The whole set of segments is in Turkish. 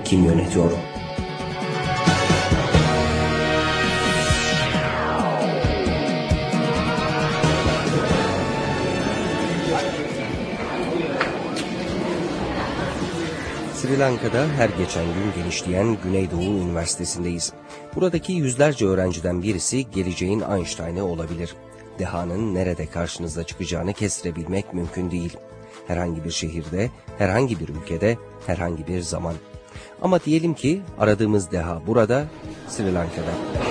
kim yönetiyor? Sri Lanka'da her geçen gün genişleyen Güneydoğu Üniversitesi'ndeyiz. Buradaki yüzlerce öğrenciden birisi geleceğin Einstein'ı olabilir. Dehanın nerede karşınıza çıkacağını kestirebilmek mümkün değil. Herhangi bir şehirde, herhangi bir ülkede, herhangi bir zaman. Ama diyelim ki aradığımız deha burada, Sri Lanka'da.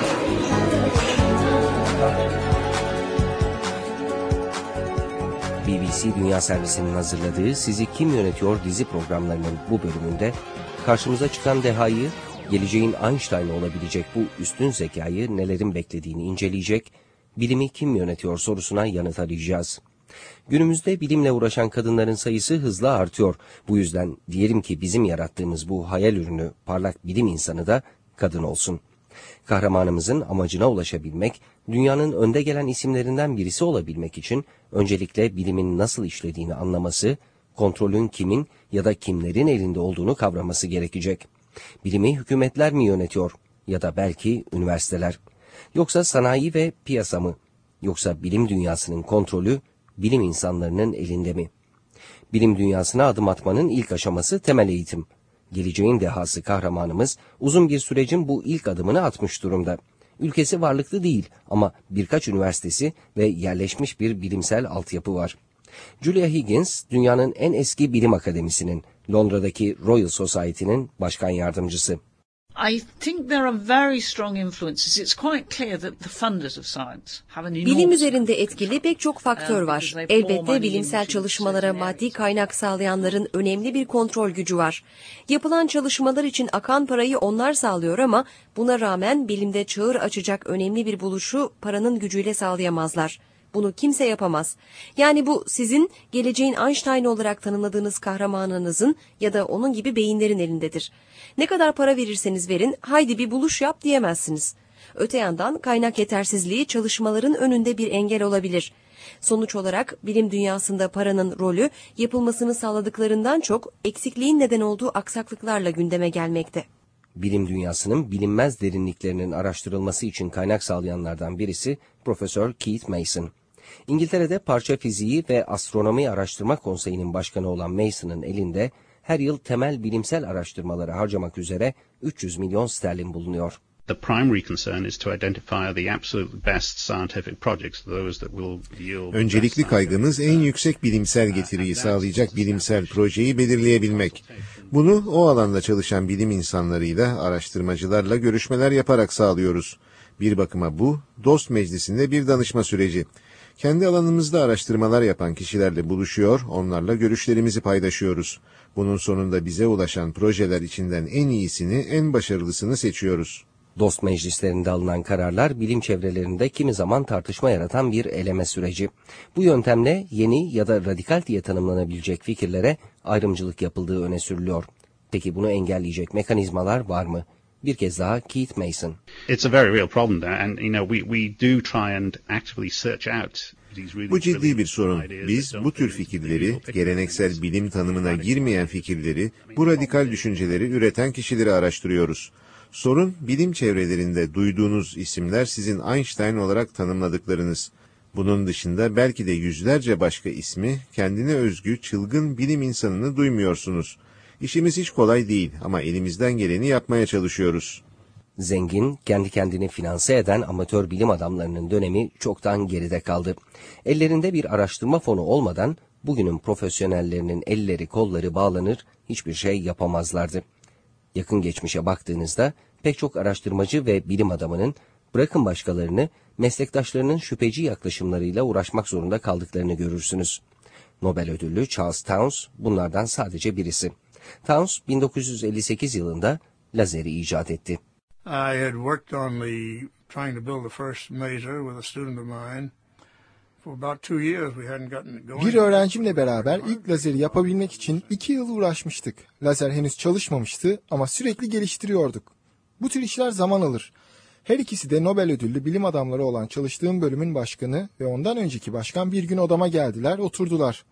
BBC Dünya Servisi'nin hazırladığı Sizi Kim Yönetiyor dizi programlarının bu bölümünde karşımıza çıkan dehayı, geleceğin Einstein'ı olabilecek bu üstün zekayı nelerin beklediğini inceleyecek, bilimi kim yönetiyor sorusuna yanıt arayacağız. Günümüzde bilimle uğraşan kadınların sayısı hızla artıyor. Bu yüzden diyelim ki bizim yarattığımız bu hayal ürünü parlak bilim insanı da kadın olsun. Kahramanımızın amacına ulaşabilmek, dünyanın önde gelen isimlerinden birisi olabilmek için öncelikle bilimin nasıl işlediğini anlaması, kontrolün kimin ya da kimlerin elinde olduğunu kavraması gerekecek. Bilimi hükümetler mi yönetiyor ya da belki üniversiteler? Yoksa sanayi ve piyasa mı? Yoksa bilim dünyasının kontrolü bilim insanlarının elinde mi? Bilim dünyasına adım atmanın ilk aşaması temel eğitim. Geleceğin dehası kahramanımız uzun bir sürecin bu ilk adımını atmış durumda. Ülkesi varlıklı değil ama birkaç üniversitesi ve yerleşmiş bir bilimsel altyapı var. Julia Higgins, dünyanın en eski bilim akademisinin, Londra'daki Royal Society'nin başkan yardımcısı. I think there are very strong influences. It's quite clear that the funders of science have an enormous... Bilim üzerinde etkili pek çok faktör var. Elbette bilimsel çalışmalara maddi kaynak sağlayanların önemli bir kontrol gücü var. Yapılan çalışmalar için akan parayı onlar sağlıyor ama buna rağmen bilimde çığır açacak önemli bir buluşu paranın gücüyle sağlayamazlar. Bunu kimse yapamaz. Yani bu sizin geleceğin Einstein olarak tanımladığınız kahramanınızın ya da onun gibi beyinlerin elindedir. Ne kadar para verirseniz verin, haydi bir buluş yap diyemezsiniz. Öte yandan kaynak yetersizliği çalışmaların önünde bir engel olabilir. Sonuç olarak bilim dünyasında paranın rolü yapılmasını sağladıklarından çok eksikliğin neden olduğu aksaklıklarla gündeme gelmekte. Bilim dünyasının bilinmez derinliklerinin araştırılması için kaynak sağlayanlardan birisi Profesör Keith Mason. İngiltere'de Parça Fiziği ve Astronomi Araştırma Konseyi'nin başkanı olan Mason'ın elinde her yıl temel bilimsel araştırmalara harcamak üzere 300 milyon sterlin bulunuyor. The primary concern is to identify the absolute best scientific projects, those that will yield. Öncelikli kaygımız en yüksek bilimsel getiriyi sağlayacak bilimsel projeyi belirleyebilmek. Bunu o alanda çalışan bilim insanlarıyla, araştırmacılarla görüşmeler yaparak sağlıyoruz. Bir bakıma bu, dost meclisinde bir danışma süreci. Kendi alanımızda araştırmalar yapan kişilerle buluşuyor, onlarla görüşlerimizi paylaşıyoruz. Bunun sonunda bize ulaşan projeler içinden en iyisini, en başarılısını seçiyoruz. Dost meclislerinde alınan kararlar bilim çevrelerinde kimi zaman tartışma yaratan bir eleme süreci. Bu yöntemle yeni ya da radikal diye tanımlanabilecek fikirlere ayrımcılık yapıldığı öne sürülüyor. Peki bunu engelleyecek mekanizmalar var mı? Bir kez daha Keith Mason. It's a very real problem there, and we do try and actively search out. Bu ciddi bir sorun. Biz bu tür fikirleri, geleneksel bilim tanımına girmeyen fikirleri, bu radikal düşünceleri üreten kişileri araştırıyoruz. Sorun, bilim çevrelerinde duyduğunuz isimler sizin Einstein olarak tanımladıklarınız. Bunun dışında belki de yüzlerce başka ismi, kendine özgü çılgın bilim insanını duymuyorsunuz. İşimiz hiç kolay değil ama elimizden geleni yapmaya çalışıyoruz. Zengin, kendi kendini finanse eden amatör bilim adamlarının dönemi çoktan geride kaldı. Ellerinde bir araştırma fonu olmadan bugünün profesyonellerinin elleri kolları bağlanır, hiçbir şey yapamazlardı. Yakın geçmişe baktığınızda pek çok araştırmacı ve bilim adamının bırakın başkalarını meslektaşlarının şüpheci yaklaşımlarıyla uğraşmak zorunda kaldıklarını görürsünüz. Nobel ödüllü Charles Towns bunlardan sadece birisi. Towns 1958 yılında lazeri icat etti. I had worked on trying to build the first maser with a student of mine. For about 2 years we hadn't gotten it going. Bir öğrencimle beraber ilk lazeri yapabilmek için 2 yıl uğraşmıştık. Lazer henüz çalışmamıştı ama sürekli geliştiriyorduk. Bu tür işler zaman alır. Her ikisi de Nobel ödüllü bilim adamları olan çalıştığım bölümün başkanı ve ondan önceki başkan bir gün odama geldiler, oturdular.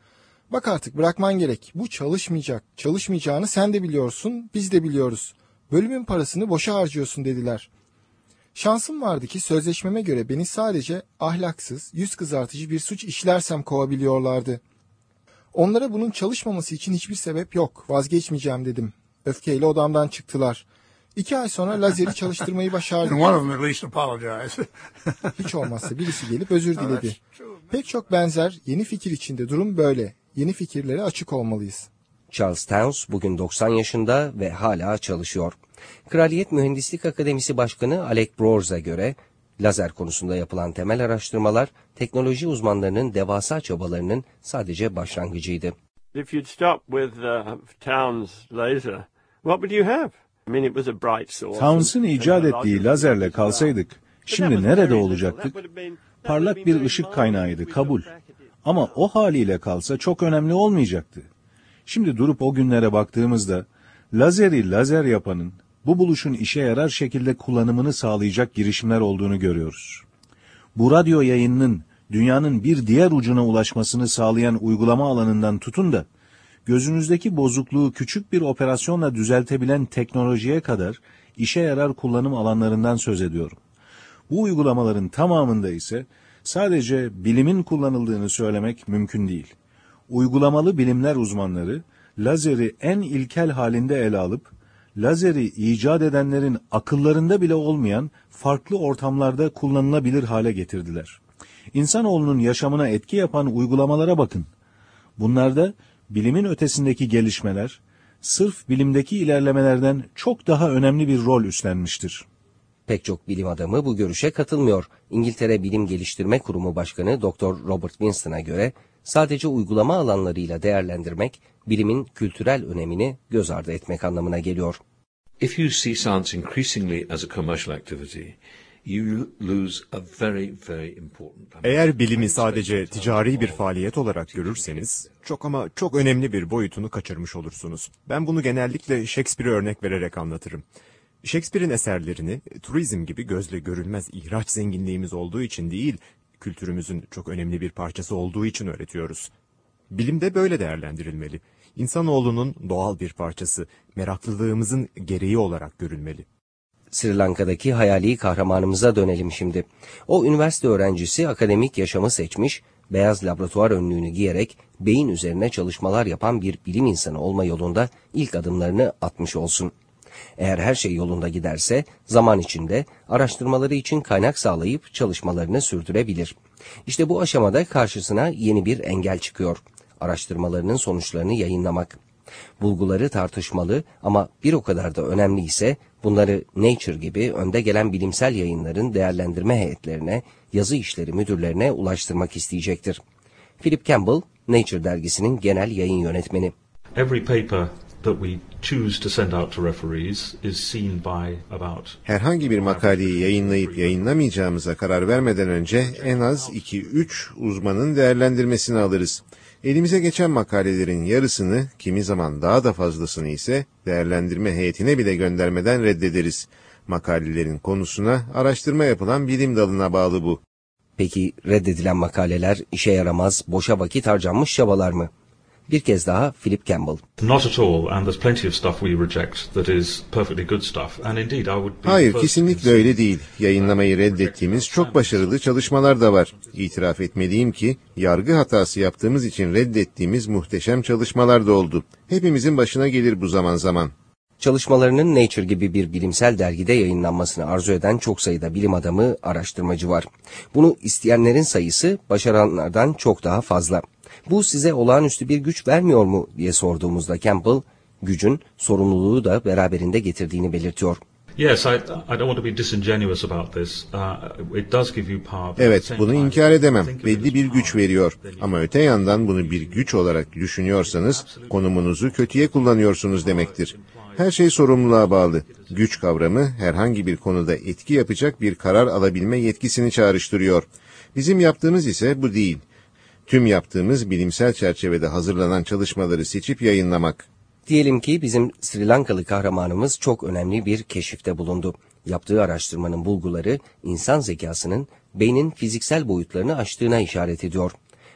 Bak artık bırakman gerek. Bu çalışmayacak. Çalışmayacağını sen de biliyorsun, biz de biliyoruz. Bölümün parasını boşa harcıyorsun dediler. Şansım vardı ki sözleşmeme göre beni sadece ahlaksız, yüz kızartıcı bir suç işlersem kovabiliyorlardı. Onlara bunun çalışmaması için hiçbir sebep yok. Vazgeçmeyeceğim dedim. Öfkeyle odamdan çıktılar. 2 ay sonra lazeri çalıştırmayı başardık. Hiç olmazsa birisi gelip özür diledi. Pek çok benzer yeni fikir içinde durum böyle. Yeni fikirlere açık olmalıyız. Charles Townes bugün 90 yaşında ve hala çalışıyor. Kraliyet Mühendislik Akademisi Başkanı Alec Broers'a göre lazer konusunda yapılan temel araştırmalar teknoloji uzmanlarının devasa çabalarının sadece başlangıcıydı. If you'd stop with Townes laser, what would you have? I mean, it was a bright source. Townes'ın icat ettiği lazerle kalsaydık, şimdi nerede olacaktık? Parlak bir ışık kaynağıydı, kabul. Ama o haliyle kalsa çok önemli olmayacaktı. Şimdi durup o günlere baktığımızda, lazeri lazer yapanın, bu buluşun işe yarar şekilde kullanımını sağlayacak girişimler olduğunu görüyoruz. Bu radyo yayınının dünyanın bir diğer ucuna ulaşmasını sağlayan uygulama alanından tutun da, gözünüzdeki bozukluğu küçük bir operasyonla düzeltebilen teknolojiye kadar işe yarar kullanım alanlarından söz ediyorum. Bu uygulamaların tamamında ise sadece bilimin kullanıldığını söylemek mümkün değil. Uygulamalı bilimler uzmanları, lazeri en ilkel halinde ele alıp, lazeri icat edenlerin akıllarında bile olmayan farklı ortamlarda kullanılabilir hale getirdiler. İnsanoğlunun yaşamına etki yapan uygulamalara bakın. Bunlarda bilimin ötesindeki gelişmeler, sırf bilimdeki ilerlemelerden çok daha önemli bir rol üstlenmiştir. Pek çok bilim adamı bu görüşe katılmıyor. İngiltere Bilim Geliştirme Kurumu Başkanı Dr. Robert Winston'a göre sadece uygulama alanlarıyla değerlendirmek bilimin kültürel önemini göz ardı etmek anlamına geliyor. If you see science increasingly as a commercial activity, you lose a very, very important. Eğer bilimi sadece ticari bir faaliyet olarak görürseniz, çok önemli bir boyutunu kaçırmış olursunuz. Ben bunu genellikle Shakespeare'e örnek vererek anlatırım. Shakespeare'in eserlerini turizm gibi gözle görülmez ihraç zenginliğimiz olduğu için değil, kültürümüzün çok önemli bir parçası olduğu için öğretiyoruz. Bilim de böyle değerlendirilmeli. İnsanoğlunun doğal bir parçası, meraklılığımızın gereği olarak görülmeli. Sri Lanka'daki hayali kahramanımıza dönelim şimdi. O üniversite öğrencisi akademik yaşamı seçmiş, beyaz laboratuvar önlüğünü giyerek beyin üzerine çalışmalar yapan bir bilim insanı olma yolunda ilk adımlarını atmış olsun. Eğer her şey yolunda giderse zaman içinde araştırmaları için kaynak sağlayıp çalışmalarını sürdürebilir. İşte bu aşamada karşısına yeni bir engel çıkıyor. Araştırmalarının sonuçlarını yayınlamak. Bulguları tartışmalı ama bir o kadar da önemli ise bunları Nature gibi önde gelen bilimsel yayınların değerlendirme heyetlerine, yazı işleri müdürlerine ulaştırmak isteyecektir. Philip Campbell, Nature dergisinin genel yayın yönetmeni. Every paper that we choose to send out to referees is seen by about. Herhangi bir makaleyi yayınlayıp yayınlamayacağımıza karar vermeden önce en az 2-3 uzmanın değerlendirmesini alırız. Elimize geçen makalelerin yarısını, kimi zaman daha da fazlasını ise değerlendirme heyetine bile göndermeden reddederiz. Makalelerin konusuna araştırma yapılan bilim dalına bağlı bu. Peki reddedilen makaleler işe yaramaz, boşa vakit harcanmış çabalar mı? Bir kez daha Philip Campbell. Not at all, and there's plenty of stuff we reject that is perfectly good stuff. And indeed, I would be. Hayır, kesinlikle öyle değil. Yayınlamayı reddettiğimiz çok başarılı çalışmalar da var. İtiraf etmeliyim ki yargı hatası yaptığımız için reddettiğimiz muhteşem çalışmalar da oldu. Hepimizin başına gelir bu zaman zaman. Çalışmalarının Nature gibi bir bilimsel dergide yayınlanmasını arzu eden çok sayıda bilim adamı, araştırmacı var. Bunu isteyenlerin sayısı başaranlardan çok daha fazla. Bu size olağanüstü bir güç vermiyor mu diye sorduğumuzda Campbell, gücün sorumluluğu da beraberinde getirdiğini belirtiyor. Yes, I don't want to be disingenuous about this. It does give you power. Evet, bunu inkar edemem. Belli bir güç veriyor. Ama öte yandan bunu bir güç olarak düşünüyorsanız, konumunuzu kötüye kullanıyorsunuz demektir. Her şey sorumluluğa bağlı. Güç kavramı herhangi bir konuda etki yapacak bir karar alabilme yetkisini çağrıştırıyor. Bizim yaptığımız ise bu değil. Tüm yaptığımız bilimsel çerçevede hazırlanan çalışmaları seçip yayınlamak. Diyelim ki bizim Sri Lankalı kahramanımız çok önemli bir keşifte bulundu. Yaptığı araştırmanın bulguları insan zekasının beynin fiziksel boyutlarını aştığına işaret ediyor.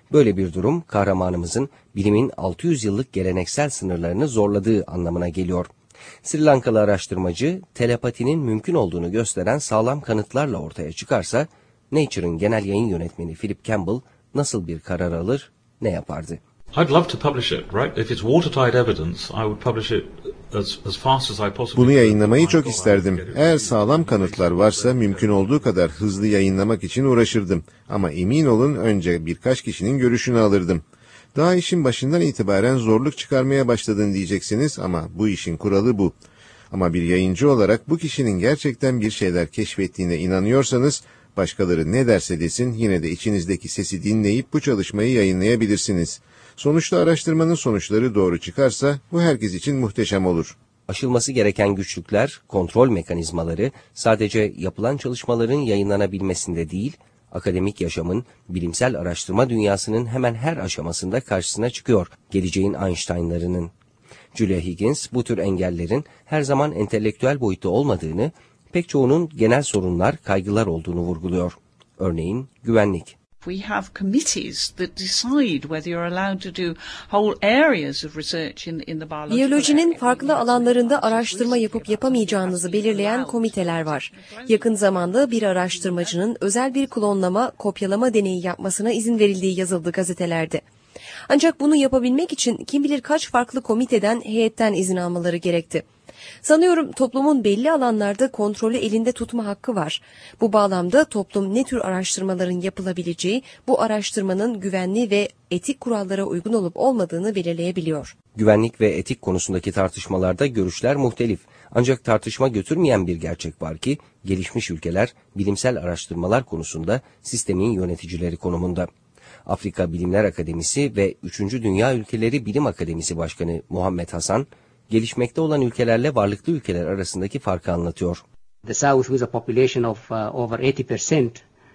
Böyle bir durum kahramanımızın bilimin 600 yıllık geleneksel sınırlarını zorladığı anlamına geliyor. Sri Lankalı araştırmacı telepatinin mümkün olduğunu gösteren sağlam kanıtlarla ortaya çıkarsa Nature'ın genel yayın yönetmeni Philip Campbell nasıl bir karar alır, ne yapardı? I'd love to publish it, right? If it's watertight evidence, I would publish it as fast as I possibly Bunu yayınlamayı çok isterdim. Eğer sağlam kanıtlar varsa mümkün olduğu kadar hızlı yayınlamak için uğraşırdım. Ama emin olun önce birkaç kişinin görüşünü alırdım. Daha işin başından itibaren zorluk çıkarmaya başladın diyeceksiniz ama bu işin kuralı bu. Ama bir yayıncı olarak bu kişinin gerçekten bir şeyler keşfettiğine inanıyorsanız, başkaları ne derse desin yine de içinizdeki sesi dinleyip bu çalışmayı yayınlayabilirsiniz. Sonuçta araştırmanın sonuçları doğru çıkarsa bu herkes için muhteşem olur. Aşılması gereken güçlükler, kontrol mekanizmaları sadece yapılan çalışmaların yayınlanabilmesinde değil, akademik yaşamın, bilimsel araştırma dünyasının hemen her aşamasında karşısına çıkıyor geleceğin Einstein'larının. Julia Higgins bu tür engellerin her zaman entelektüel boyutta olmadığını, pek çoğunun genel sorunlar, kaygılar olduğunu vurguluyor. Örneğin güvenlik. We have committees that decide whether you're allowed to do whole areas of research in the biological Biyolojinin farklı alanlarında araştırma yapıp yapamayacağınızı belirleyen komiteler var. Yakın zamanda bir araştırmacının özel bir klonlama, kopyalama deneyi yapmasına izin verildiği yazıldı gazetelerde. Ancak bunu yapabilmek için kim bilir kaç farklı komiteden, heyetten izin almaları gerekti. Sanıyorum toplumun belli alanlarda kontrolü elinde tutma hakkı var. Bu bağlamda toplum ne tür araştırmaların yapılabileceği, bu araştırmanın güvenli ve etik kurallara uygun olup olmadığını belirleyebiliyor. Güvenlik ve etik konusundaki tartışmalarda görüşler muhtelif. Ancak tartışma götürmeyen bir gerçek var ki, gelişmiş ülkeler bilimsel araştırmalar konusunda sistemin yöneticileri konumunda. Afrika Bilimler Akademisi ve 3. Dünya Ülkeleri Bilim Akademisi Başkanı Muhammed Hasan, gelişmekte olan ülkelerle varlıklı ülkeler arasındaki farkı anlatıyor. The South, with a population of over 80%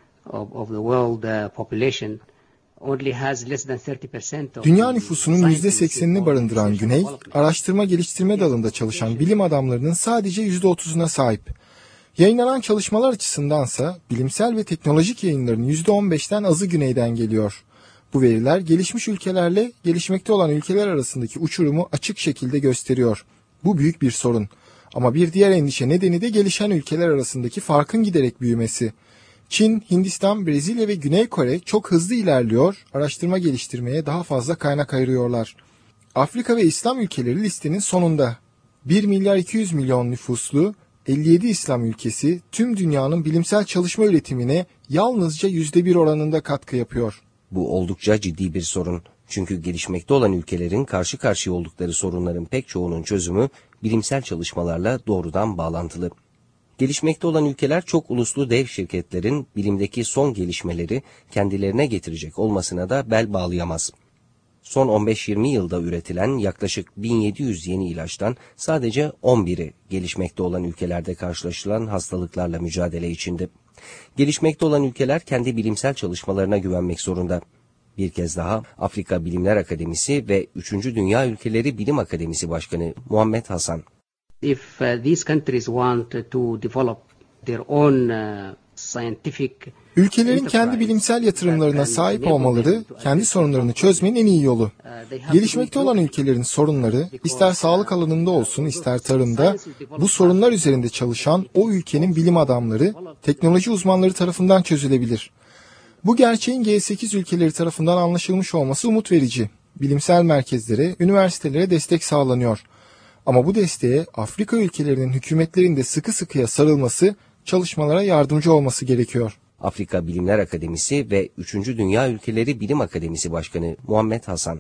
of the world population, only has less than 30% of Dünya nüfusunun %80'ini barındıran Güney, araştırma geliştirme dalında çalışan bilim adamlarının sadece %30'una sahip. Yayınlanan çalışmalar açısındansa bilimsel ve teknolojik yayınların %15'ten azı Güney'den geliyor. Bu veriler gelişmiş ülkelerle gelişmekte olan ülkeler arasındaki uçurumu açık şekilde gösteriyor. Bu büyük bir sorun. Ama bir diğer endişe nedeni de gelişen ülkeler arasındaki farkın giderek büyümesi. Çin, Hindistan, Brezilya ve Güney Kore çok hızlı ilerliyor, araştırma geliştirmeye daha fazla kaynak ayırıyorlar. Afrika ve İslam ülkeleri listenin sonunda. 1 milyar 200 milyon nüfuslu 57 İslam ülkesi tüm dünyanın bilimsel çalışma üretimine yalnızca %1 oranında katkı yapıyor. Bu oldukça ciddi bir sorun. Çünkü gelişmekte olan ülkelerin karşı karşıya oldukları sorunların pek çoğunun çözümü bilimsel çalışmalarla doğrudan bağlantılı. Gelişmekte olan ülkeler çok uluslu dev şirketlerin bilimdeki son gelişmeleri kendilerine getirecek olmasına da bel bağlayamaz. Son 15-20 yılda üretilen yaklaşık 1700 yeni ilaçtan sadece 11'i gelişmekte olan ülkelerde karşılaşılan hastalıklarla mücadele içinde. Gelişmekte olan ülkeler kendi bilimsel çalışmalarına güvenmek zorunda. Bir kez daha Afrika Bilimler Akademisi ve 3. Dünya Ülkeleri Bilim Akademisi Başkanı Muhammed Hasan. If these countries want to develop their own scientific Ülkelerin kendi bilimsel yatırımlarına sahip olmaları, kendi sorunlarını çözmenin en iyi yolu. Gelişmekte olan ülkelerin sorunları, ister sağlık alanında olsun, ister tarımda, bu sorunlar üzerinde çalışan o ülkenin bilim adamları, teknoloji uzmanları tarafından çözülebilir. Bu gerçeğin G8 ülkeleri tarafından anlaşılmış olması umut verici. Bilimsel merkezlere, üniversitelere destek sağlanıyor. Ama bu desteğe Afrika ülkelerinin hükümetlerinin de sıkı sıkıya sarılması, çalışmalara yardımcı olması gerekiyor. Afrika Bilimler Akademisi ve 3. Dünya Ülkeleri Bilim Akademisi Başkanı Muhammed Hasan.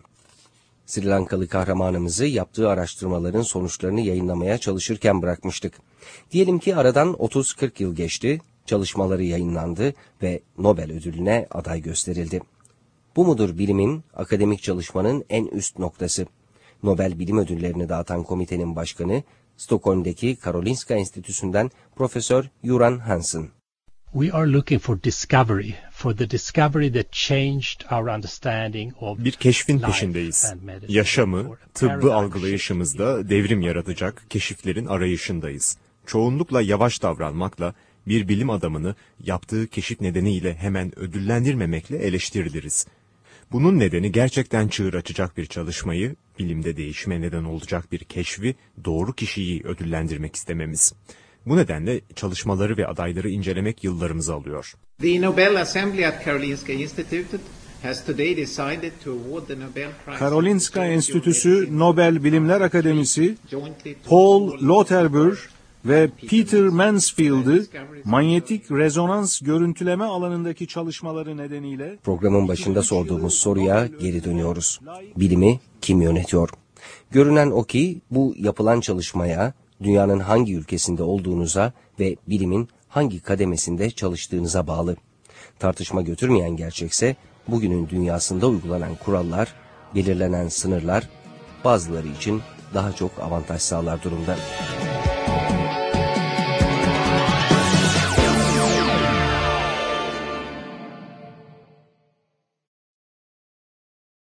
Sri Lankalı kahramanımızı yaptığı araştırmaların sonuçlarını yayınlamaya çalışırken bırakmıştık. Diyelim ki aradan 30-40 yıl geçti, çalışmaları yayınlandı ve Nobel ödülüne aday gösterildi. Bu mudur bilimin, akademik çalışmanın en üst noktası? Nobel Bilim Ödüllerini dağıtan komitenin başkanı, Stockholm'deki Karolinska Enstitüsü'nden Profesör Göran Hansson. We are looking for discovery, for the discovery that changed our understanding of bir keşfin peşindeyiz. Yaşamı, tıbbı algılayışımızda devrim yaratacak keşiflerin arayışındayız. Çoğunlukla yavaş davranmakla bir bilim adamını yaptığı keşif nedeniyle hemen ödüllendirmemekle eleştiriliriz. Bunun nedeni gerçekten çığır açacak bir çalışmayı, bilimde değişime neden olacak bir keşfi, doğru kişiyi ödüllendirmek istememiz. Bu nedenle çalışmaları ve adayları incelemek yıllarımızı alıyor. The Nobel Assembly at Karolinska Institute has today decided to award the Nobel Prize. Karolinska Enstitüsü Nobel Bilimler Akademisi, Paul Lauterbur ve Peter Mansfield'ı manyetik rezonans görüntüleme alanındaki çalışmaları nedeniyle... Programın başında sorduğumuz soruya geri dönüyoruz. Bilimi kim yönetiyor? Görünen o ki bu yapılan çalışmaya, dünyanın hangi ülkesinde olduğunuza ve bilimin hangi kademesinde çalıştığınıza bağlı. Tartışma götürmeyen gerçekse, bugünün dünyasında uygulanan kurallar, belirlenen sınırlar, bazıları için daha çok avantaj sağlar durumda.